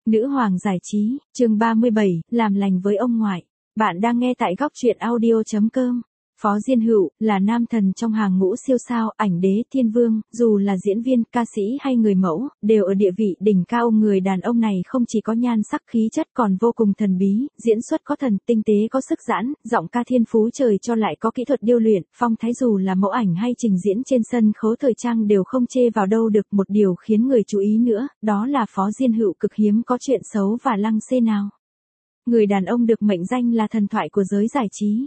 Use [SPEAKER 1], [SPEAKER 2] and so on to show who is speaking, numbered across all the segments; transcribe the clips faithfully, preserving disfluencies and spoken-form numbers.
[SPEAKER 1] Nữ hoàng giải trí, chương ba mươi bảy, làm lành với ông ngoại. Bạn đang nghe tại góc truyện audio chấm com. Phó Diên Hựu, là nam thần trong hàng ngũ siêu sao, ảnh đế thiên vương, dù là diễn viên, ca sĩ hay người mẫu, đều ở địa vị đỉnh cao. Người đàn ông này không chỉ có nhan sắc khí chất còn vô cùng thần bí, diễn xuất có thần, tinh tế có sức giãn, giọng ca thiên phú trời cho lại có kỹ thuật điêu luyện, phong thái dù là mẫu ảnh hay trình diễn trên sân khấu thời trang đều không chê vào đâu được. Một điều khiến người chú ý nữa, đó là Phó Diên Hựu cực hiếm có chuyện xấu và lăng xê nào. Người đàn ông được mệnh danh là thần thoại của giới giải trí.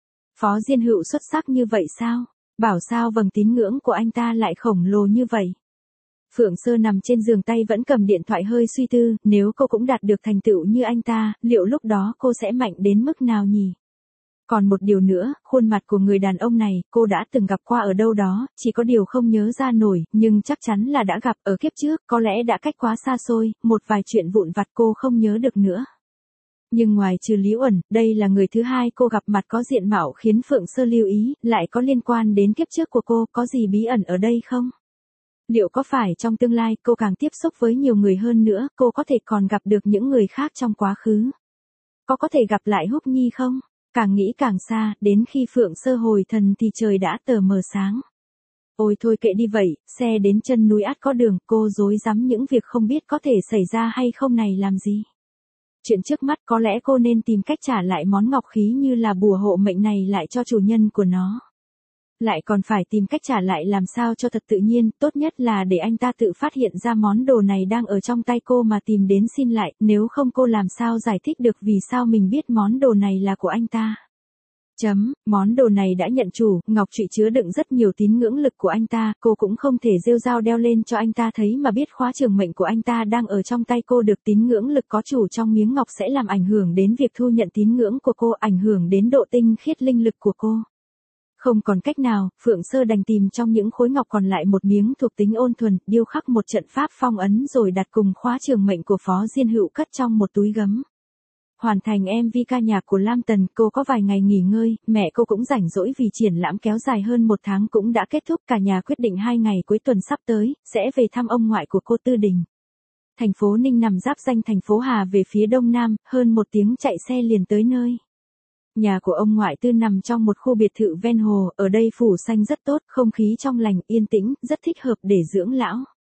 [SPEAKER 1] Phó Diên Hựu xuất sắc như vậy sao? Bảo sao vầng tín ngưỡng của anh ta lại khổng lồ như vậy? Phượng Sơ nằm trên giường tay vẫn cầm điện thoại hơi suy tư, nếu cô cũng đạt được thành tựu như anh ta, liệu lúc đó cô sẽ mạnh đến mức nào nhỉ? Còn một điều nữa, khuôn mặt của người đàn ông này, cô đã từng gặp qua ở đâu đó, chỉ có điều không nhớ ra nổi, nhưng chắc chắn là đã gặp ở kiếp trước, có lẽ đã cách quá xa xôi, một vài chuyện vụn vặt cô không nhớ được nữa. Nhưng ngoài trừ Lý Uẩn, đây là người thứ hai cô gặp mặt có diện mạo khiến Phượng Sơ lưu ý, lại có liên quan đến kiếp trước của cô, có gì bí ẩn ở đây không? Liệu có phải trong tương lai cô càng tiếp xúc với nhiều người hơn nữa, cô có thể còn gặp được những người khác trong quá khứ? Có có thể gặp lại Húc Nhi không? Càng nghĩ càng xa, đến khi Phượng Sơ hồi thần thì trời đã tờ mờ sáng. Ôi thôi kệ đi vậy, xe đến chân núi ắt có đường, cô rối rắm những việc không biết có thể xảy ra hay không này làm gì. Chuyện trước mắt có lẽ cô nên tìm cách trả lại món ngọc khí như là bùa hộ mệnh này lại cho chủ nhân của nó. Lại còn phải tìm cách trả lại làm sao cho thật tự nhiên, tốt nhất là để anh ta tự phát hiện ra món đồ này đang ở trong tay cô mà tìm đến xin lại, nếu không cô làm sao giải thích được vì sao mình biết món đồ này là của anh ta. Chấm, món đồ này đã nhận chủ, ngọc trụy chứa đựng rất nhiều tín ngưỡng lực của anh ta, cô cũng không thể rêu rao đeo lên cho anh ta thấy mà biết khóa trường mệnh của anh ta đang ở trong tay cô. Được tín ngưỡng lực có chủ trong miếng ngọc sẽ làm ảnh hưởng đến việc thu nhận tín ngưỡng của cô, ảnh hưởng đến độ tinh khiết linh lực của cô. Không còn cách nào, Phượng Sơ đành tìm trong những khối ngọc còn lại một miếng thuộc tính ôn thuần, điêu khắc một trận pháp phong ấn rồi đặt cùng khóa trường mệnh của Phó Diên Hựu cất trong một túi gấm. Hoàn thành em vê ca nhạc của Lam Tần, cô có vài ngày nghỉ ngơi, mẹ cô cũng rảnh rỗi vì triển lãm kéo dài hơn một tháng cũng đã kết thúc, cả nhà quyết định hai ngày cuối tuần sắp tới, sẽ về thăm ông ngoại của cô Tư Đình. Thành phố Ninh nằm giáp ranh thành phố Hà về phía đông nam, hơn một tiếng chạy xe liền tới nơi. Nhà của ông ngoại Tư nằm trong một khu biệt thự ven hồ, ở đây phủ xanh rất tốt, không khí trong lành, yên tĩnh, rất thích hợp để dưỡng lão.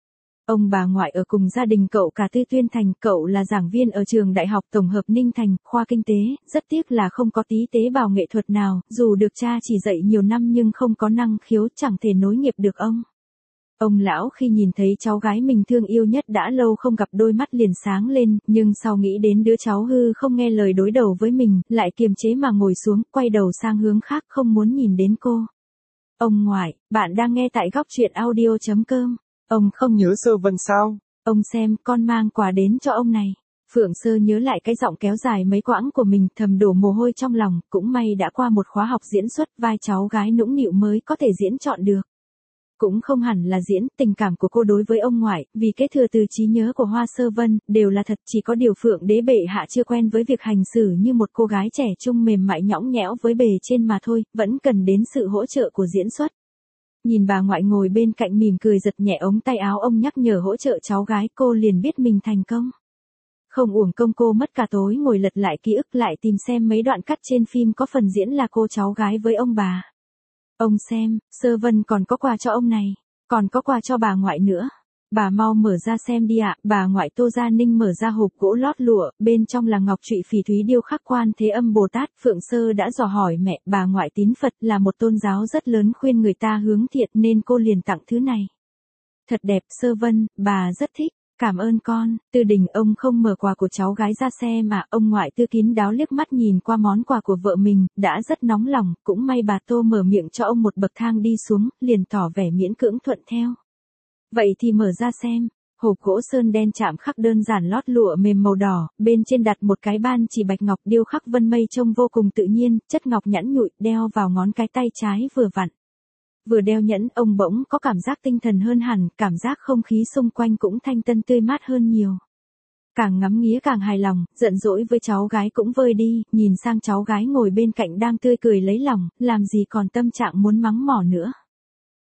[SPEAKER 1] Ông bà ngoại ở cùng gia đình cậu cả Tư Tuyên Thành, cậu là giảng viên ở trường Đại học Tổng hợp Ninh Thành, khoa kinh tế, rất tiếc là không có tí tế bào nghệ thuật nào, dù được cha chỉ dạy nhiều năm nhưng không có năng khiếu, chẳng thể nối nghiệp được ông. Ông lão khi nhìn thấy cháu gái mình thương yêu nhất đã lâu không gặp đôi mắt liền sáng lên, nhưng sau nghĩ đến đứa cháu hư không nghe lời đối đầu với mình, lại kiềm chế mà ngồi xuống, quay đầu sang hướng khác không muốn nhìn đến cô. Ông ngoại, bạn đang nghe tại góc truyện audio chấm com. Ông không
[SPEAKER 2] nhớ Sơ Vân sao?
[SPEAKER 1] Ông xem, con mang quà đến cho ông này. Phượng Sơ nhớ lại cái giọng kéo dài mấy quãng của mình, thầm đổ mồ hôi trong lòng, cũng may đã qua một khóa học diễn xuất, vai cháu gái nũng nịu mới có thể diễn chọn được. Cũng không hẳn là diễn, tình cảm của cô đối với ông ngoại, vì kế thừa từ trí nhớ của Hoa Sơ Vân, đều là thật, chỉ có điều Phượng đế bệ hạ chưa quen với việc hành xử như một cô gái trẻ trung mềm mại nhõng nhẽo với bề trên mà thôi, vẫn cần đến sự hỗ trợ của diễn xuất. Nhìn bà ngoại ngồi bên cạnh mỉm cười giật nhẹ ống tay áo ông nhắc nhở hỗ trợ cháu gái, cô liền biết mình thành công. Không uổng công cô mất cả tối ngồi lật lại ký ức, lại tìm xem mấy đoạn cắt trên phim có phần diễn là cô cháu gái với ông bà. Ông xem, Sơ Vân còn có quà cho ông này, còn có quà cho bà ngoại nữa. Bà mau mở ra xem đi ạ. Bà ngoại Tô Gia Ninh mở ra hộp gỗ lót lụa, bên trong là ngọc trụy phỉ thúy điêu khắc Quan Thế Âm Bồ Tát. Phượng Sơ đã dò hỏi mẹ, bà ngoại tín Phật, là một tôn giáo rất lớn, khuyên người ta hướng thiện nên cô liền tặng thứ này. Thật đẹp Sơ Vân, bà rất thích. Cảm ơn con. Tư Đình ông không mở quà của cháu gái ra xe mà, ông ngoại Tư kín đáo liếc mắt nhìn qua món quà của vợ mình, đã rất nóng lòng, cũng may bà Tô mở miệng cho ông một bậc thang đi xuống, liền tỏ vẻ miễn cưỡng thuận theo. Vậy thì mở ra xem. Hộp gỗ sơn đen chạm khắc đơn giản lót lụa mềm màu đỏ, bên trên đặt một cái ban chỉ bạch ngọc điêu khắc vân mây trông vô cùng tự nhiên, chất ngọc nhẵn nhụi, đeo vào ngón cái tay trái vừa vặn. Vừa đeo nhẫn, ông bỗng có cảm giác tinh thần hơn hẳn, cảm giác không khí xung quanh cũng thanh tân tươi mát hơn nhiều. Càng ngắm nghía càng hài lòng, giận dỗi với cháu gái cũng vơi đi, nhìn sang cháu gái ngồi bên cạnh đang tươi cười lấy lòng, làm gì còn tâm trạng muốn mắng mỏ nữa.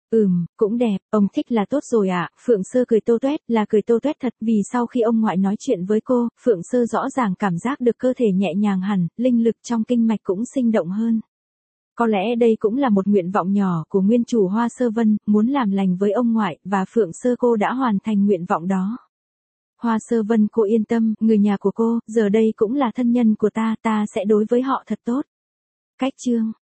[SPEAKER 1] Ừm, cũng đẹp, ông thích là tốt rồi ạ. Phượng Sơ cười tô toét, là cười tô toét thật, vì sau khi ông ngoại nói chuyện với cô, Phượng Sơ rõ ràng cảm giác được cơ thể nhẹ nhàng hẳn, linh lực trong kinh mạch cũng sinh động hơn. Có lẽ đây cũng là một nguyện vọng nhỏ của nguyên chủ Hoa Sơ Vân, muốn làm lành với ông ngoại, và Phượng Sơ cô đã hoàn thành nguyện vọng đó. Hoa Sơ Vân, cô yên tâm, người nhà của cô, giờ đây cũng là thân nhân của ta, ta sẽ đối với họ thật tốt. Cách chương